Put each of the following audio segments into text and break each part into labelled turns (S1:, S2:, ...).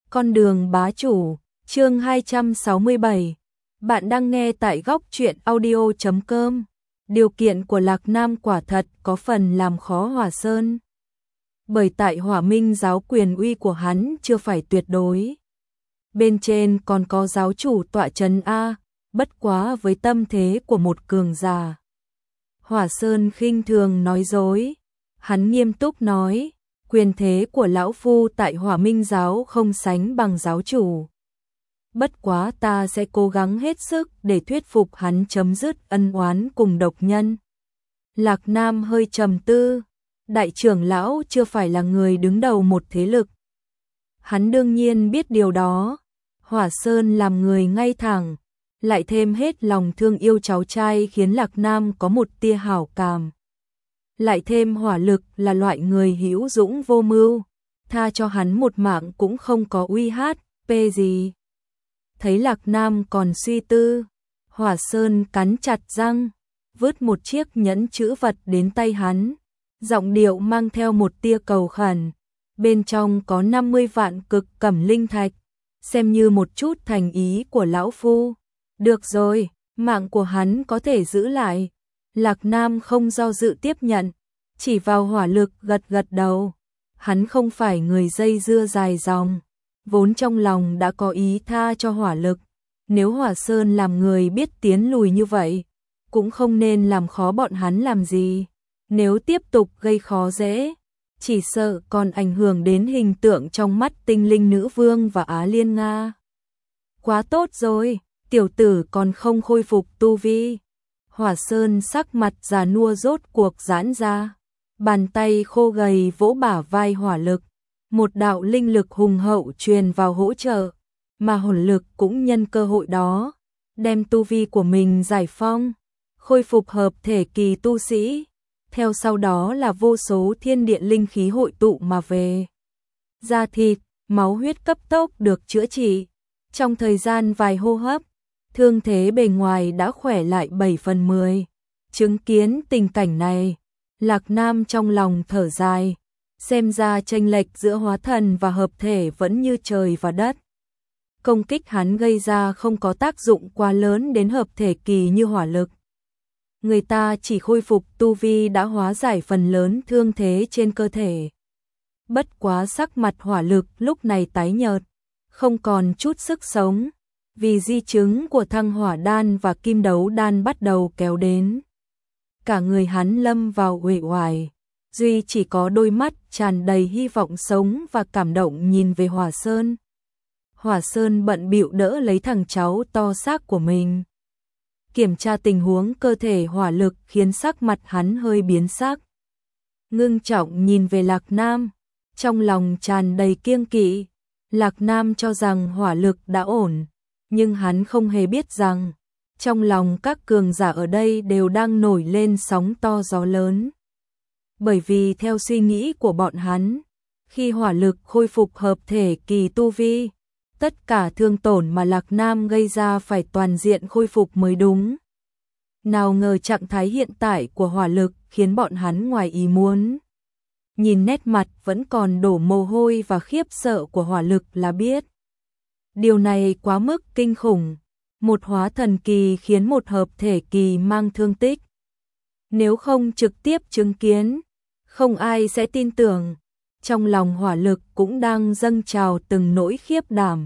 S1: Con đường bá chủ, chương 267. Bạn đang nghe tại góc truyện audio.com. Điều kiện của Lạc Nam quả thật có phần làm khó Hỏa Sơn. Bởi tại Hỏa Minh giáo quyền uy của hắn chưa phải tuyệt đối. Bên trên còn có giáo chủ tọa trấn A, bất quá với tâm thế của một cường giả. Hỏa Sơn khinh thường nói dối. Hắn nghiêm túc nói, quyền thế của lão phu tại Hỏa Minh giáo không sánh bằng giáo chủ. Bất quá ta sẽ cố gắng hết sức để thuyết phục hắn chấm dứt ân oán cùng độc nhân. Lạc Nam hơi trầm tư, đại trưởng lão chưa phải là người đứng đầu một thế lực. Hắn đương nhiên biết điều đó. Hỏa Sơn làm người ngay thẳng, lại thêm hết lòng thương yêu cháu trai khiến Lạc Nam có một tia hảo cảm. Lại thêm hỏa lực là loại người hữu dũng vô mưu, tha cho hắn một mạng cũng không có uy hát, pê gì. Thấy Lạc Nam còn suy tư, Hỏa Sơn cắn chặt răng, vứt một chiếc nhẫn chữ vật đến tay hắn, giọng điệu mang theo một tia cầu khẩn, bên trong có 50 vạn cực cẩm linh thạch, xem như một chút thành ý của lão phu. Được rồi, mạng của hắn có thể giữ lại. Lạc Nam không do dự tiếp nhận, chỉ vào hỏa lực gật gật đầu. Hắn không phải người dây dưa dài dòng, vốn trong lòng đã có ý tha cho hỏa lực. Nếu Hỏa Sơn làm người biết tiến lùi như vậy, cũng không nên làm khó bọn hắn làm gì. Nếu tiếp tục gây khó dễ, chỉ sợ còn ảnh hưởng đến hình tượng trong mắt Tinh Linh Nữ Vương và Á Liên Nga. Quá tốt rồi, tiểu tử còn không khôi phục tu vi. Hỏa Sơn sắc mặt già nua rốt cuộc giãn ra, bàn tay khô gầy vỗ bả vai hỏa lực, một đạo linh lực hùng hậu truyền vào hỗ trợ, mà hồn lực cũng nhân cơ hội đó, đem tu vi của mình giải phong, khôi phục hợp thể kỳ tu sĩ, theo sau đó là vô số thiên địa linh khí hội tụ mà về. Da thịt, máu huyết cấp tốc được chữa trị, trong thời gian vài hô hấp, thương thế bề ngoài đã khỏe lại 7/10. Chứng kiến tình cảnh này, Lạc Nam trong lòng thở dài, xem ra chênh lệch giữa hóa thần và hợp thể vẫn như trời và đất. Công kích hắn gây ra không có tác dụng quá lớn đến hợp thể kỳ như hỏa lực. Người ta chỉ khôi phục tu vi đã hóa giải phần lớn thương thế trên cơ thể. Bất quá sắc mặt hỏa lực lúc này tái nhợt, không còn chút sức sống, vì di chứng của thăng hỏa đan và kim đấu đan bắt đầu kéo đến. Cả người hắn lâm vào uể oải, duy chỉ có đôi mắt tràn đầy hy vọng sống và cảm động nhìn về Hỏa Sơn. Hỏa Sơn bận bịu đỡ lấy thằng cháu to xác của mình. Kiểm tra tình huống cơ thể hỏa lực khiến sắc mặt hắn hơi biến sắc. Ngưng trọng nhìn về Lạc Nam, trong lòng tràn đầy kiêng kỵ. Lạc Nam cho rằng hỏa lực đã ổn, nhưng hắn không hề biết rằng, trong lòng các cường giả ở đây đều đang nổi lên sóng to gió lớn. Bởi vì theo suy nghĩ của bọn hắn, khi hỏa lực khôi phục hợp thể kỳ tu vi, tất cả thương tổn mà Lạc Nam gây ra phải toàn diện khôi phục mới đúng. Nào ngờ trạng thái hiện tại của hỏa lực khiến bọn hắn ngoài ý muốn. Nhìn nét mặt vẫn còn đổ mồ hôi và khiếp sợ của hỏa lực là biết. Điều này quá mức kinh khủng. Một hóa thần kỳ khiến một hợp thể kỳ mang thương tích. Nếu không trực tiếp chứng kiến, không ai sẽ tin tưởng. Trong lòng hỏa lực cũng đang dâng trào từng nỗi khiếp đảm.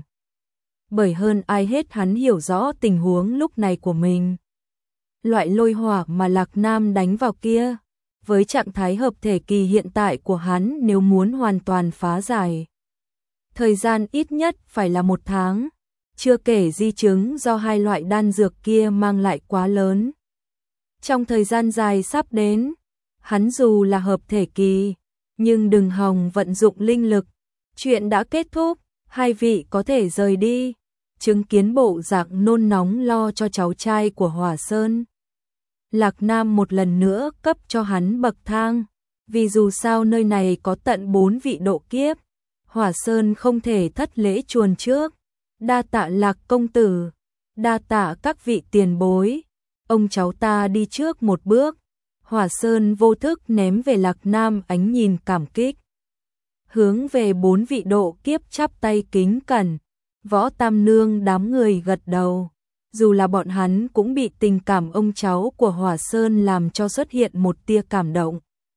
S1: Bởi hơn ai hết hắn hiểu rõ tình huống lúc này của mình. Loại lôi hỏa mà Lạc Nam đánh vào kia, với trạng thái hợp thể kỳ hiện tại của hắn nếu muốn hoàn toàn phá giải, thời gian ít nhất phải là 1 tháng, chưa kể di chứng do hai loại đan dược kia mang lại quá lớn. Trong thời gian dài sắp đến, hắn dù là hợp thể kỳ, nhưng đừng hòng vận dụng linh lực. Chuyện đã kết thúc, hai vị có thể rời đi. Chứng kiến bộ dạng nôn nóng lo cho cháu trai của Hỏa Sơn, Lạc Nam một lần nữa cấp cho hắn bậc thang, vì dù sao nơi này có tận 4 vị độ kiếp, Hỏa Sơn không thể thất lễ chuồn trước. Đa tạ Lạc công tử, đa tạ các vị tiền bối, ông cháu ta đi trước một bước. Hỏa Sơn vô thức ném về Lạc Nam ánh nhìn cảm kích. hướng về 4 vị độ kiếp chắp tay kính cẩn. Võ Tam Nương đám người gật đầu. Dù là bọn hắn cũng bị tình cảm ông cháu của Hỏa Sơn làm cho xuất hiện một tia cảm động.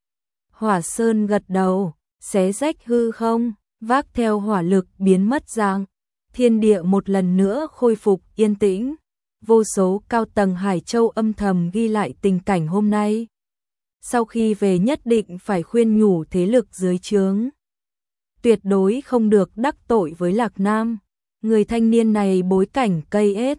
S1: Hỏa Sơn gật đầu, xé rách hư không, vác theo hỏa lực biến mất dạng. Thiên địa một lần nữa khôi phục yên tĩnh. Vô số cao tầng Hải Châu âm thầm ghi lại tình cảnh hôm nay. Sau khi về nhất định phải khuyên nhủ thế lực dưới trướng. Tuyệt đối không được đắc tội với Lạc Nam. Người thanh niên này bối cảnh cây ết,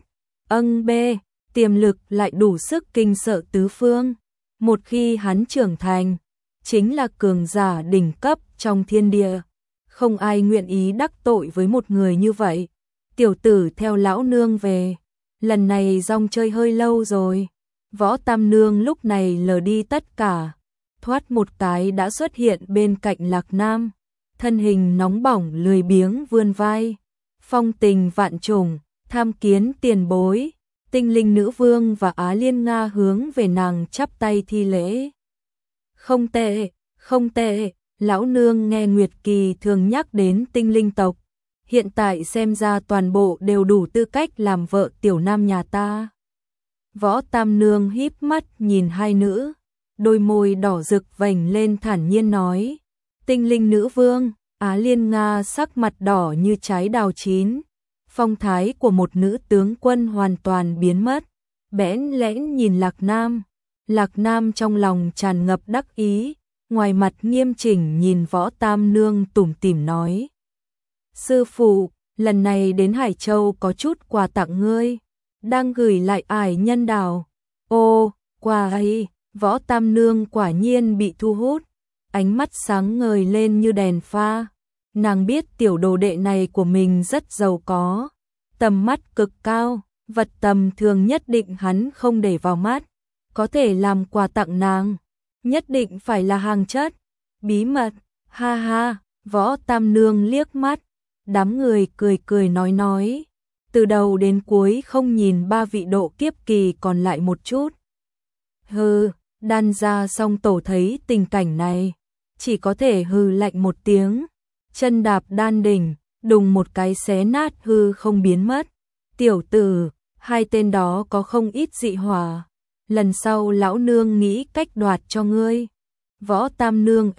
S1: bê, tiềm lực lại đủ sức kinh sợ tứ phương. Một khi hắn trưởng thành, chính là cường giả đỉnh cấp trong thiên địa. Không ai nguyện ý đắc tội với một người như vậy. Tiểu tử theo lão nương về. Lần này rong chơi hơi lâu rồi. Võ Tam Nương lúc này lờ đi tất cả. Thoát một cái đã xuất hiện bên cạnh Lạc Nam. Thân hình nóng bỏng lười biếng vươn vai. Phong tình vạn trùng, tham kiến tiền bối. Tinh linh nữ vương và Á Liên Nga hướng về nàng chắp tay thi lễ. Không tệ, không tệ. Lão nương nghe Nguyệt Kỳ thường nhắc đến tinh linh tộc. Hiện tại xem ra toàn bộ đều đủ tư cách làm vợ tiểu nam nhà ta. Võ Tam Nương híp mắt nhìn hai nữ. Đôi môi đỏ rực vành lên thản nhiên nói. Tinh linh nữ vương, Á Liên Nga sắc mặt đỏ như trái đào chín. Phong thái của một nữ tướng quân hoàn toàn biến mất. Bẽn lẽn nhìn Lạc Nam. Lạc Nam trong lòng tràn ngập đắc ý. Ngoài mặt nghiêm chỉnh nhìn Võ Tam Nương tủm tỉm nói. Sư phụ, lần này đến Hải Châu có chút quà tặng ngươi. Đang gửi lại Ải Nhân Đào. Ô, quà ấy, Võ Tam Nương quả nhiên bị thu hút. Ánh mắt sáng ngời lên như đèn pha. Nàng biết tiểu đồ đệ này của mình rất giàu có. Tầm mắt cực cao, vật tầm thường nhất định hắn không để vào mắt. Có thể làm quà tặng nàng. Nhất định phải là hàng chất. Bí mật, ha ha, Võ Tam Nương liếc mắt. Đám người cười cười nói. Từ đầu đến cuối không nhìn ba vị độ kiếp kỳ còn lại một chút. Hừ, Đan gia song tổ thấy tình cảnh này. Chỉ có thể hừ lạnh một tiếng. Chân đạp đan đỉnh, đùng một cái xé nát hư không biến mất. Tiểu tử, hai tên đó có không ít dị hỏa. Lần sau lão nương nghĩ cách đoạt cho ngươi. Võ Tam Nương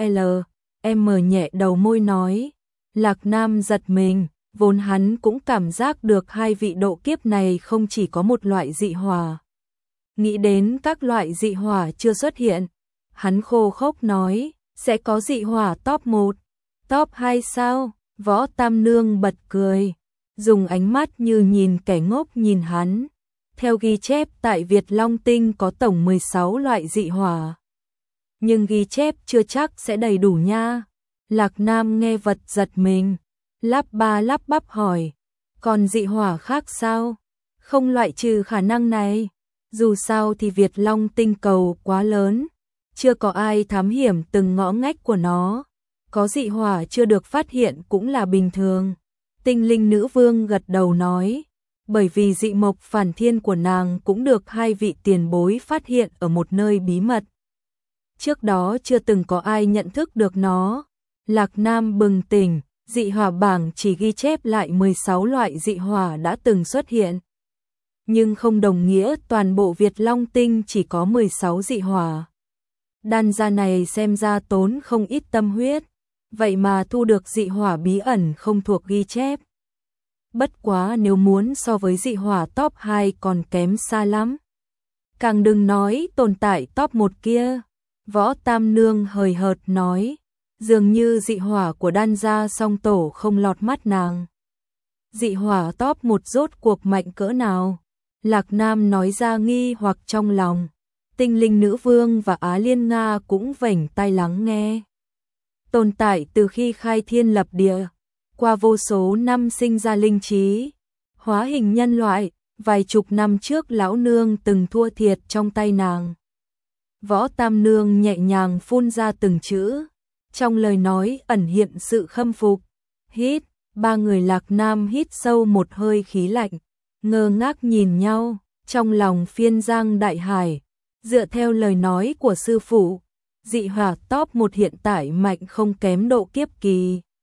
S1: em nhẹ đầu môi nói. Lạc Nam giật mình, vốn hắn cũng cảm giác được hai vị độ kiếp này không chỉ có một loại dị hỏa. Nghĩ đến các loại dị hỏa chưa xuất hiện, hắn khô khốc nói, sẽ có dị hỏa top 1, top 2 sao? Võ Tam Nương bật cười, dùng ánh mắt như nhìn kẻ ngốc nhìn hắn. Theo ghi chép tại Việt Long Tinh có tổng 16 loại dị hỏa. Nhưng ghi chép chưa chắc sẽ đầy đủ nha. Lạc Nam nghe vật giật mình, lắp ba lắp bắp hỏi, còn dị hỏa khác sao? Không loại trừ khả năng này. Dù sao thì Việt Long Tinh cầu quá lớn, chưa có ai thám hiểm từng ngõ ngách của nó. Có dị hỏa chưa được phát hiện cũng là bình thường. Tinh linh nữ vương gật đầu nói, bởi vì dị mộc phản thiên của nàng cũng được hai vị tiền bối phát hiện ở một nơi bí mật. Trước đó chưa từng có ai nhận thức được nó. Lạc Nam bừng tỉnh, dị hỏa bảng chỉ ghi chép lại 16 loại dị hỏa đã từng xuất hiện. Nhưng không đồng nghĩa toàn bộ Việt Long Tinh chỉ có 16 dị hỏa. Đan gia này xem ra tốn không ít tâm huyết, vậy mà thu được dị hỏa bí ẩn không thuộc ghi chép. Bất quá nếu muốn so với dị hỏa top 2 còn kém xa lắm. Càng đừng nói tồn tại top 1 kia. Võ Tam Nương hời hợt nói, dường như dị hỏa của Đan gia song tổ không lọt mắt nàng. Dị hỏa top 1 rốt cuộc mạnh cỡ nào? Lạc Nam nói ra nghi hoặc trong lòng. Tinh linh nữ vương và Á Liên Nga cũng vểnh tai lắng nghe. Tồn tại từ khi khai thiên lập địa, qua vô số năm sinh ra linh trí, hóa hình nhân loại, vài chục năm trước lão nương từng thua thiệt trong tay nàng. Võ Tam Nương nhẹ nhàng phun ra từng chữ, trong lời nói ẩn hiện sự khâm phục. Hít, ba người Lạc Nam hít sâu một hơi khí lạnh, ngơ ngác nhìn nhau, trong lòng phiên giang đại hải. Dựa theo lời nói của sư phụ, dị hỏa top 1 hiện tại mạnh không kém độ kiếp kỳ.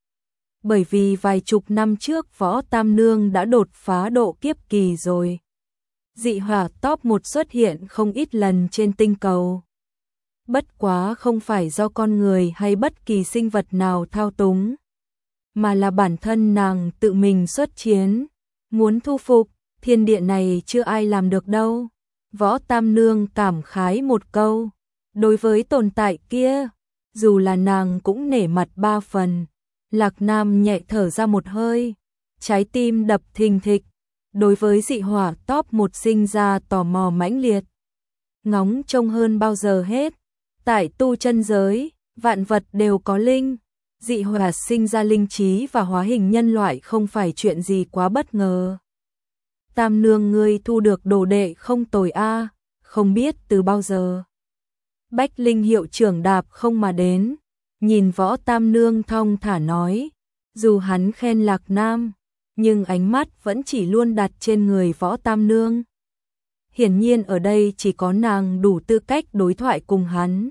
S1: bởi vì vài chục năm trước Võ Tam Nương đã đột phá độ kiếp kỳ rồi. Dị hỏa top 1 xuất hiện không ít lần trên tinh cầu. Bất quá không phải do con người hay bất kỳ sinh vật nào thao túng, mà là bản thân nàng tự mình xuất chiến, muốn thu phục thiên địa này chưa ai làm được đâu. Võ Tam Nương cảm khái một câu, đối với tồn tại kia, dù là nàng cũng nể mặt 3 phần. Lạc Nam nhẹ thở ra một hơi, trái tim đập thình thịch, đối với dị hỏa top 1 sinh ra tò mò mãnh liệt. Ngóng trông hơn bao giờ hết, tại tu chân giới, vạn vật đều có linh, dị hỏa sinh ra linh trí và hóa hình nhân loại không phải chuyện gì quá bất ngờ. Tam Nương ngươi thu được đồ đệ không tồi a, không biết từ bao giờ. Bách Linh hiệu trưởng đạp không mà đến, nhìn Võ Tam Nương thong thả nói, dù hắn khen Lạc Nam, nhưng ánh mắt vẫn chỉ luôn đặt trên người Võ Tam Nương. Hiển nhiên ở đây chỉ có nàng đủ tư cách đối thoại cùng hắn.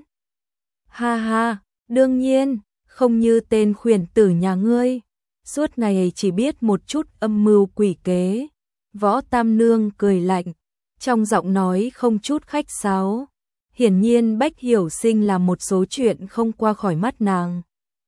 S1: Ha ha, đương nhiên, không như tên khuyển tử nhà ngươi, suốt ngày chỉ biết một chút âm mưu quỷ kế. Võ Tam Nương cười lạnh, trong giọng nói không chút khách sáo. Hiển nhiên Bách Hiểu Sinh làm một số chuyện không qua khỏi mắt nàng.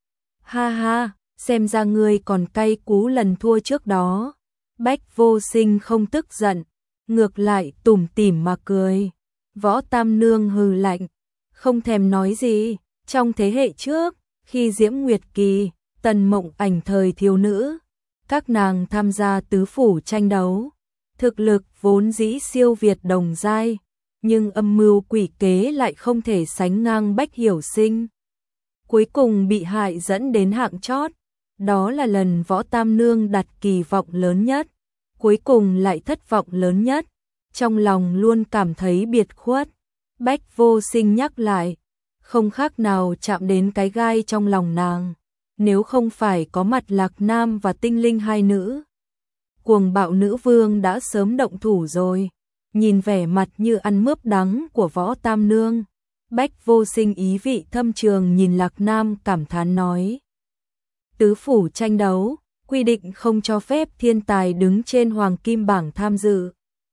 S1: Ha ha, xem ra ngươi còn cay cú lần thua trước đó. Bách Vô Sinh không tức giận, ngược lại tủm tỉm mà cười. Võ Tam Nương hừ lạnh, không thèm nói gì. Trong thế hệ trước, khi Diễm Nguyệt Kỳ, Tần Mộng Ảnh thời thiếu nữ, các nàng tham gia tứ phủ tranh đấu, thực lực vốn dĩ siêu việt đồng giai, nhưng âm mưu quỷ kế lại không thể sánh ngang Bách Hiểu Sinh. Cuối cùng bị hại dẫn đến hạng chót, đó là lần Võ Tam Nương đặt kỳ vọng lớn nhất, cuối cùng lại thất vọng lớn nhất, trong lòng luôn cảm thấy biệt khuất. Bách Vô Sinh nhắc lại, không khác nào chạm đến cái gai trong lòng nàng, nếu không phải có mặt Lạc Nam và Tinh Linh hai nữ, cuồng bạo nữ vương đã sớm động thủ rồi. Nhìn vẻ mặt như ăn mướp đắng của Võ Tam Nương, Bách Vô Sinh ý vị thâm trường nhìn Lạc Nam cảm thán nói. Tứ phủ tranh đấu, quy định không cho phép thiên tài đứng trên hoàng kim bảng tham dự,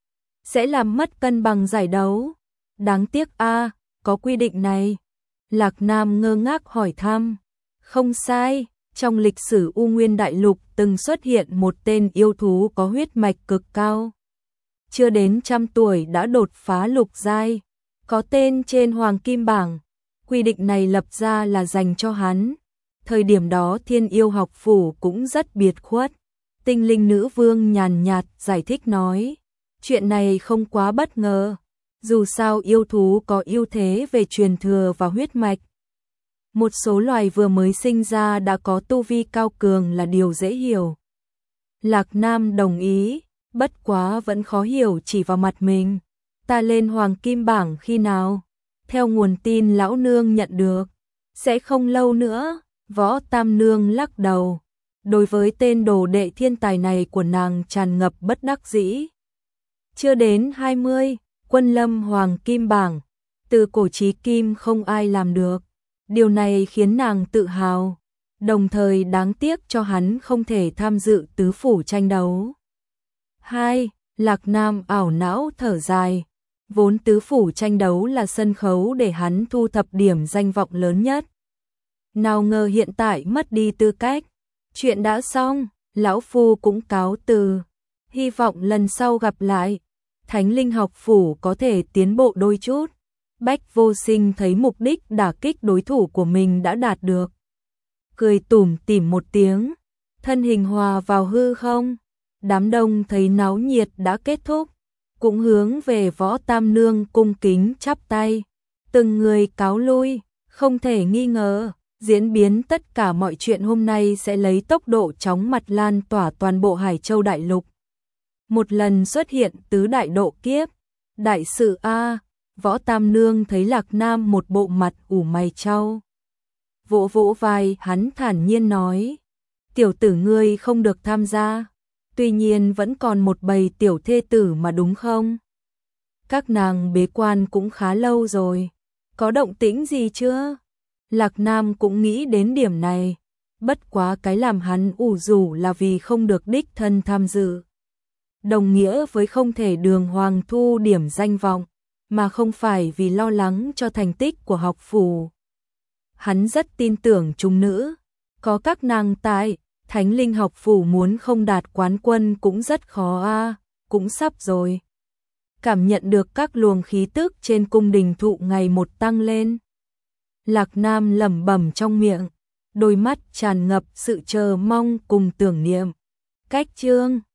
S1: sẽ làm mất cân bằng giải đấu. Đáng tiếc a, có quy định này. Lạc Nam ngơ ngác hỏi thăm. Không sai, trong lịch sử U Nguyên Đại Lục từng xuất hiện một tên yêu thú có huyết mạch cực cao, chưa đến 100 tuổi đã đột phá lục giai, có tên trên hoàng kim bảng. Quy định này lập ra là dành cho hắn. Thời điểm đó Thiên Yêu học phủ cũng rất biệt khuất. Tinh Linh nữ vương nhàn nhạt giải thích nói, chuyện này không quá bất ngờ, dù sao yêu thú có ưu thế về truyền thừa và huyết mạch. Một số loài vừa mới sinh ra đã có tu vi cao cường là điều dễ hiểu. Lạc Nam đồng ý, bất quá vẫn khó hiểu chỉ vào mặt mình. Ta lên hoàng kim bảng khi nào? Theo nguồn tin lão nương nhận được, sẽ không lâu nữa. Võ Tam Nương lắc đầu, đối với tên đồ đệ thiên tài này của nàng tràn ngập bất đắc dĩ. Chưa đến 20, quân lâm hoàng kim bảng, từ cổ chí kim không ai làm được. Điều này khiến nàng tự hào, đồng thời đáng tiếc cho hắn không thể tham dự tứ phủ tranh đấu. 2. Lạc Nam ảo não thở dài, vốn tứ phủ tranh đấu là sân khấu để hắn thu thập điểm danh vọng lớn nhất. Nào ngờ hiện tại mất đi tư cách. Chuyện đã xong, lão phu cũng cáo từ. Hy vọng lần sau gặp lại, Thánh Linh học phủ có thể tiến bộ đôi chút. Bách Vô Sinh thấy mục đích đả kích đối thủ của mình đã đạt được, cười tủm tỉm một tiếng, thân hình hòa vào hư không. Đám đông thấy náo nhiệt đã kết thúc, cũng hướng về Võ Tam Nương cung kính chắp tay, từng người cáo lui. Không thể nghi ngờ, diễn biến tất cả mọi chuyện hôm nay sẽ lấy tốc độ chóng mặt lan tỏa toàn bộ Hải Châu Đại Lục. Một lần xuất hiện tứ đại độ kiếp, đại sự a. Võ Tam Nương thấy Lạc Nam một bộ mặt ủ mày chau, vỗ vỗ vai hắn thản nhiên nói, tiểu tử ngươi không được tham gia, tuy nhiên vẫn còn một bầy tiểu thê tử mà đúng không? Các nàng bế quan cũng khá lâu rồi, có động tĩnh gì chưa? Lạc Nam cũng nghĩ đến điểm này, bất quá cái làm hắn ủ rũ là vì không được đích thân tham dự. Đồng nghĩa với không thể đường hoàng thu điểm danh vọng, mà không phải vì lo lắng cho thành tích của học phủ. Hắn rất tin tưởng chúng nữ, có các nàng tại, Thánh Linh học phủ muốn không đạt quán quân cũng rất khó a, cũng sắp rồi. Cảm nhận được các luồng khí tức trên cung đình thụ ngày một tăng lên. Lạc Nam lẩm bẩm trong miệng, đôi mắt tràn ngập sự chờ mong cùng tưởng niệm. Cách chương